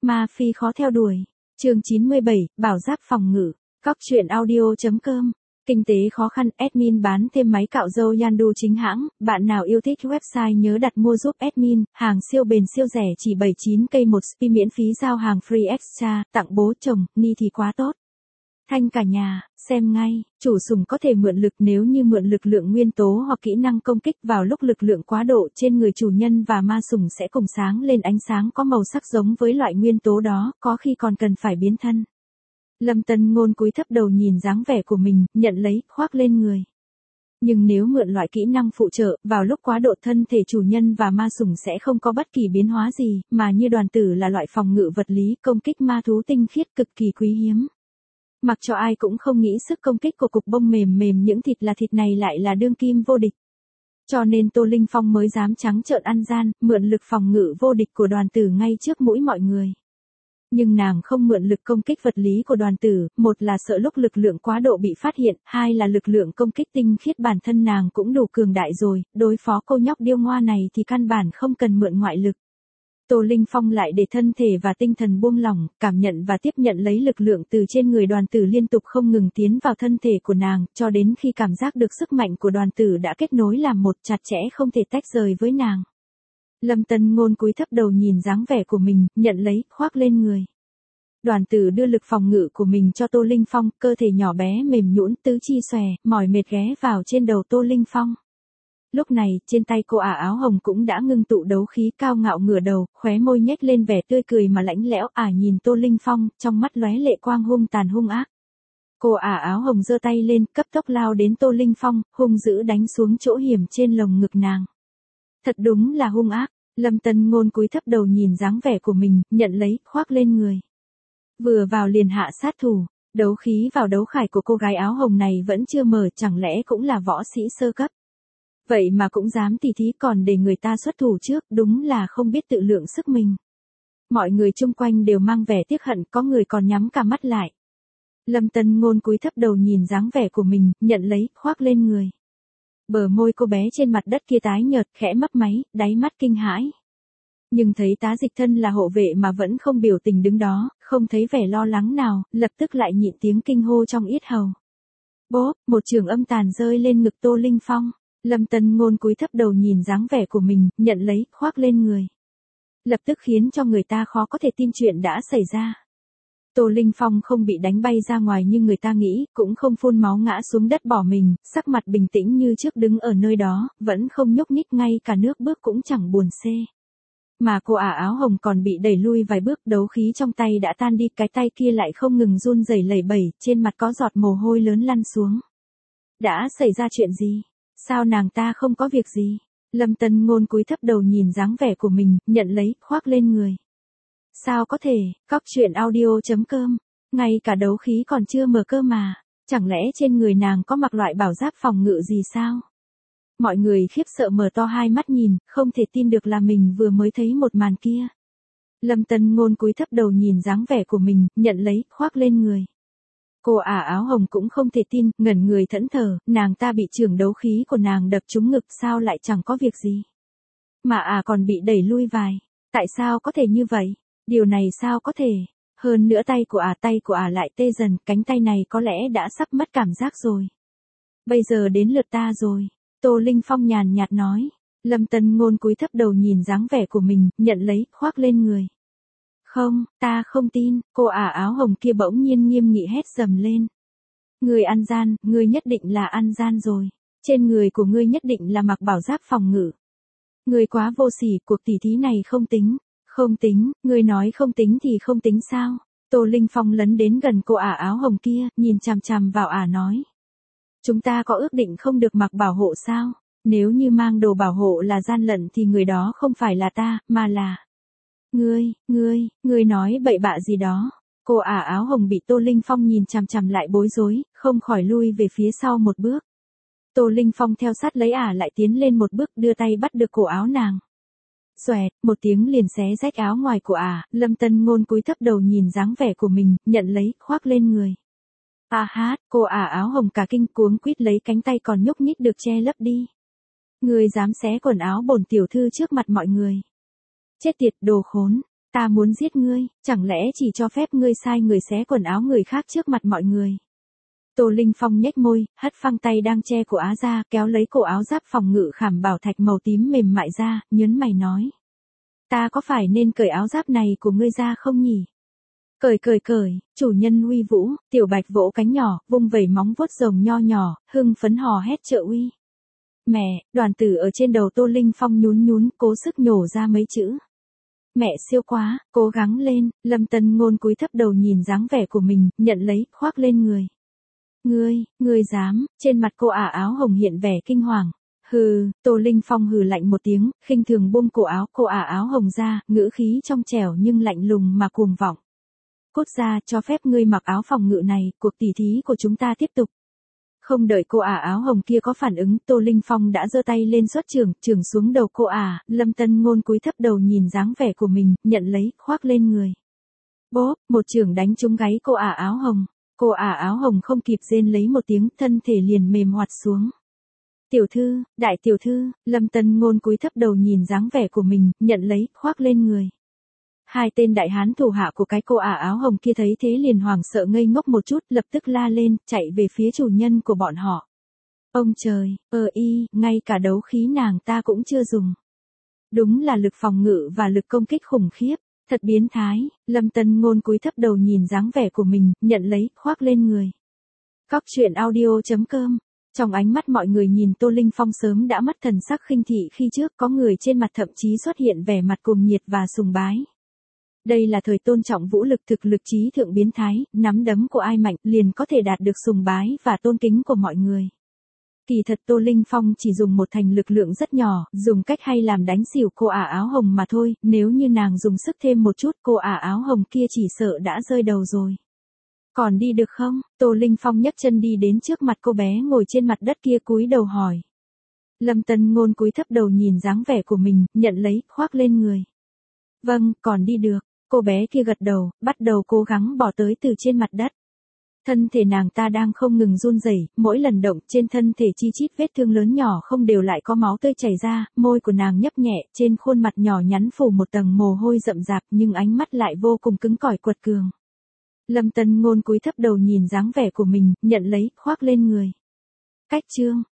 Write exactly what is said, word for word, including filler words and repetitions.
Ma phi khó theo đuổi. Chương chín mươi bảy, bảo giáp phòng ngự. Cóc truyện audio chấm com. Kinh tế khó khăn, admin bán thêm máy cạo râu Yandu chính hãng, bạn nào yêu thích website nhớ đặt mua giúp admin, hàng siêu bền siêu rẻ chỉ bảy mươi chín k một spi miễn phí giao hàng free extra, tặng bố chồng, ni thì quá tốt. Thanh cả nhà, xem ngay, chủ sùng có thể mượn lực nếu như mượn lực lượng nguyên tố hoặc kỹ năng công kích vào lúc lực lượng quá độ trên người chủ nhân và ma sùng sẽ cùng sáng lên ánh sáng có màu sắc giống với loại nguyên tố đó, có khi còn cần phải biến thân. Lâm Tân Ngôn cúi thấp đầu nhìn dáng vẻ của mình, nhận lấy, khoác lên người. Nhưng nếu mượn loại kỹ năng phụ trợ, vào lúc quá độ thân thể chủ nhân và ma sủng sẽ không có bất kỳ biến hóa gì, mà như đoàn tử là loại phòng ngự vật lý, công kích ma thú tinh khiết cực kỳ quý hiếm. Mặc cho ai cũng không nghĩ sức công kích của cục bông mềm mềm những thịt là thịt này lại là đương kim vô địch. Cho nên Tô Linh Phong mới dám trắng trợn ăn gian, mượn lực phòng ngự vô địch của đoàn tử ngay trước mũi mọi người. Nhưng nàng không mượn lực công kích vật lý của đoàn tử, một là sợ lúc lực lượng quá độ bị phát hiện, hai là lực lượng công kích tinh khiết bản thân nàng cũng đủ cường đại rồi, đối phó cô nhóc điêu ngoa này thì căn bản không cần mượn ngoại lực. Tô Linh Phong lại để thân thể và tinh thần buông lỏng, cảm nhận và tiếp nhận lấy lực lượng từ trên người đoàn tử liên tục không ngừng tiến vào thân thể của nàng, cho đến khi cảm giác được sức mạnh của đoàn tử đã kết nối làm một chặt chẽ không thể tách rời với nàng. Lâm Tân Ngôn cúi thấp đầu nhìn dáng vẻ của mình, nhận lấy, khoác lên người. Đoàn tử đưa lực phòng ngự của mình cho Tô Linh Phong, cơ thể nhỏ bé mềm nhũn tứ chi xòe, mỏi mệt ghé vào trên đầu Tô Linh Phong. Lúc này, trên tay cô ả áo hồng cũng đã ngưng tụ đấu khí cao ngạo ngửa đầu, khóe môi nhếch lên vẻ tươi cười mà lãnh lẽo, ả nhìn Tô Linh Phong, trong mắt lóe lệ quang hung tàn hung ác. Cô ả áo hồng giơ tay lên, cấp tốc lao đến Tô Linh Phong, hung dữ đánh xuống chỗ hiểm trên lồng ngực nàng. Thật đúng là hung ác. Lâm Tân Ngôn cúi thấp đầu nhìn dáng vẻ của mình, nhận lấy, khoác lên người. Vừa vào liền hạ sát thủ, đấu khí vào đấu khải của cô gái áo hồng này vẫn chưa mở, chẳng lẽ cũng là võ sĩ sơ cấp. Vậy mà cũng dám tỉ thí còn để người ta xuất thủ trước, đúng là không biết tự lượng sức mình. Mọi người chung quanh đều mang vẻ tiếc hận, có người còn nhắm cả mắt lại. Lâm Tân Ngôn cúi thấp đầu nhìn dáng vẻ của mình, nhận lấy, khoác lên người. Bờ môi cô bé trên mặt đất kia tái nhợt, khẽ mấp máy, đáy mắt kinh hãi. Nhưng thấy tá dịch thân là hộ vệ mà vẫn không biểu tình đứng đó, không thấy vẻ lo lắng nào, lập tức lại nhịn tiếng kinh hô trong yết hầu. Bốp, một trường âm tàn rơi lên ngực Tô Linh Phong. Lâm Tân Ngôn cúi thấp đầu nhìn dáng vẻ của mình, nhận lấy, khoác lên người. Lập tức khiến cho người ta khó có thể tin chuyện đã xảy ra. Tô Linh Phong không bị đánh bay ra ngoài như người ta nghĩ, cũng không phun máu ngã xuống đất bỏ mình, sắc mặt bình tĩnh như trước đứng ở nơi đó, vẫn không nhúc nhích, ngay cả nước bước cũng chẳng buồn xê. Mà cô ả áo hồng còn bị đẩy lui vài bước, đấu khí trong tay đã tan đi, cái tay kia lại không ngừng run rẩy lẩy bẩy, trên mặt có giọt mồ hôi lớn lăn xuống. Đã xảy ra chuyện gì? Sao nàng ta không có việc gì? Lâm Tân Ngôn cúi thấp đầu nhìn dáng vẻ của mình, nhận lấy, khoác lên người. Sao có thể, cóc truyện audio chấm com, ngay cả đấu khí còn chưa mở cơ mà, chẳng lẽ trên người nàng có mặc loại bảo giáp phòng ngự gì sao? Mọi người khiếp sợ mở to hai mắt nhìn, không thể tin được là mình vừa mới thấy một màn kia. Lâm Tân Ngôn cúi thấp đầu nhìn dáng vẻ của mình, nhận lấy, khoác lên người. Cô ả áo hồng cũng không thể tin, ngẩn người thẫn thờ, nàng ta bị trường đấu khí của nàng đập trúng ngực, sao lại chẳng có việc gì? Mà ả còn bị đẩy lui vài, tại sao có thể như vậy? Điều này sao có thể? Hơn nữa tay của ả tay của ả lại tê dần, cánh tay này có lẽ đã sắp mất cảm giác rồi. Bây giờ đến lượt ta rồi. Tô Linh Phong nhàn nhạt nói. Lâm Tân Ngôn cúi thấp đầu nhìn dáng vẻ của mình, nhận lấy, khoác lên người. Không, ta không tin, cô ả áo hồng kia bỗng nhiên nghiêm nghị hét dầm lên. Ngươi ăn gian, ngươi nhất định là ăn gian rồi. Trên người của ngươi nhất định là mặc bảo giáp phòng ngự. Ngươi quá vô sỉ, cuộc tỉ thí này không tính. Không tính, ngươi nói không tính thì không tính sao? Tô Linh Phong lấn đến gần cô ả áo hồng kia, nhìn chằm chằm vào ả nói. Chúng ta có ước định không được mặc bảo hộ sao? Nếu như mang đồ bảo hộ là gian lận thì người đó không phải là ta, mà là... Ngươi, ngươi, ngươi nói bậy bạ gì đó. Cô ả áo hồng bị Tô Linh Phong nhìn chằm chằm lại bối rối, không khỏi lui về phía sau một bước. Tô Linh Phong theo sát lấy ả lại tiến lên một bước, đưa tay bắt được cổ áo nàng. Xoẹt, một tiếng liền xé rách áo ngoài của ả, Lâm Tân Ngôn cúi thấp đầu nhìn dáng vẻ của mình, nhận lấy, khoác lên người. À hát, cô ả áo hồng cả kinh cuống quýt lấy cánh tay còn nhúc nhích được che lấp đi. Ngươi dám xé quần áo bổn tiểu thư trước mặt mọi người. Chết tiệt, đồ khốn. Ta muốn giết ngươi, chẳng lẽ chỉ cho phép ngươi sai người xé quần áo người khác trước mặt mọi người. Tô Linh Phong nhếch môi, hất phăng tay đang che cổ áo ra, kéo lấy cổ áo giáp phòng ngự khảm bảo thạch màu tím mềm mại ra, nhớn mày nói. Ta có phải nên cởi áo giáp này của ngươi ra không nhỉ? Cởi cởi cởi, chủ nhân uy vũ, tiểu bạch vỗ cánh nhỏ, vung vẩy móng vuốt rồng nho nhỏ, hưng phấn hò hét trợ uy. Mẹ, đoàn tử ở trên đầu Tô Linh Phong nhún nhún, cố sức nhổ ra mấy chữ. Mẹ siêu quá, cố gắng lên, Lâm Tân Ngôn cúi thấp đầu nhìn dáng vẻ của mình, nhận lấy, khoác lên người. Ngươi, ngươi dám, trên mặt cô ả áo hồng hiện vẻ kinh hoàng. Hừ, Tô Linh Phong hừ lạnh một tiếng, khinh thường buông cổ áo cô ả áo hồng ra, ngữ khí trong trẻo nhưng lạnh lùng mà cuồng vọng. Cút ra, cho phép ngươi mặc áo phòng ngự này, cuộc tỉ thí của chúng ta tiếp tục. Không đợi cô ả áo hồng kia có phản ứng, Tô Linh Phong đã giơ tay lên xuất chưởng, chưởng xuống đầu cô ả, Lâm Tân Ngôn cúi thấp đầu nhìn dáng vẻ của mình, nhận lấy, khoác lên người. Bốp, một chưởng đánh trúng gáy cô ả áo hồng. Cô ả áo hồng không kịp rên lấy một tiếng, thân thể liền mềm hoạt xuống. Tiểu thư, đại tiểu thư, Lâm Tân Ngôn cúi thấp đầu nhìn dáng vẻ của mình, nhận lấy, khoác lên người. Hai tên đại hán thủ hạ của cái cô ả áo hồng kia thấy thế liền hoảng sợ ngây ngốc một chút, lập tức la lên, chạy về phía chủ nhân của bọn họ. Ông trời, ờ y, ngay cả đấu khí nàng ta cũng chưa dùng. Đúng là lực phòng ngự và lực công kích khủng khiếp, thật biến thái, Lâm Tân Ngôn cúi thấp đầu nhìn dáng vẻ của mình, nhận lấy, khoác lên người. Cóc truyện audio chấm com. Trong ánh mắt mọi người nhìn Tô Linh Phong sớm đã mất thần sắc khinh thị khi trước, có người trên mặt thậm chí xuất hiện vẻ mặt cuồng nhiệt và sùng bái. Đây là thời tôn trọng vũ lực thực lực trí thượng biến thái, nắm đấm của ai mạnh liền có thể đạt được sùng bái và tôn kính của mọi người. Kỳ thật Tô Linh Phong chỉ dùng một thành lực lượng rất nhỏ, dùng cách hay làm đánh xỉu cô ả áo hồng mà thôi, nếu như nàng dùng sức thêm một chút cô ả áo hồng kia chỉ sợ đã rơi đầu rồi. Còn đi được không? Tô Linh Phong nhấc chân đi đến trước mặt cô bé ngồi trên mặt đất kia cúi đầu hỏi. Lâm Tân Ngôn cúi thấp đầu nhìn dáng vẻ của mình, nhận lấy, khoác lên người. Vâng, còn đi được. Cô bé kia gật đầu, bắt đầu cố gắng bỏ tới từ trên mặt đất. Thân thể nàng ta đang không ngừng run rẩy, mỗi lần động trên thân thể chi chít vết thương lớn nhỏ không đều lại có máu tươi chảy ra, môi của nàng nhấp nhẹ, trên khuôn mặt nhỏ nhắn phủ một tầng mồ hôi rậm rạp nhưng ánh mắt lại vô cùng cứng cỏi quật cường. Lâm Tân Ngôn cúi thấp đầu nhìn dáng vẻ của mình, nhận lấy, khoác lên người. Cách chương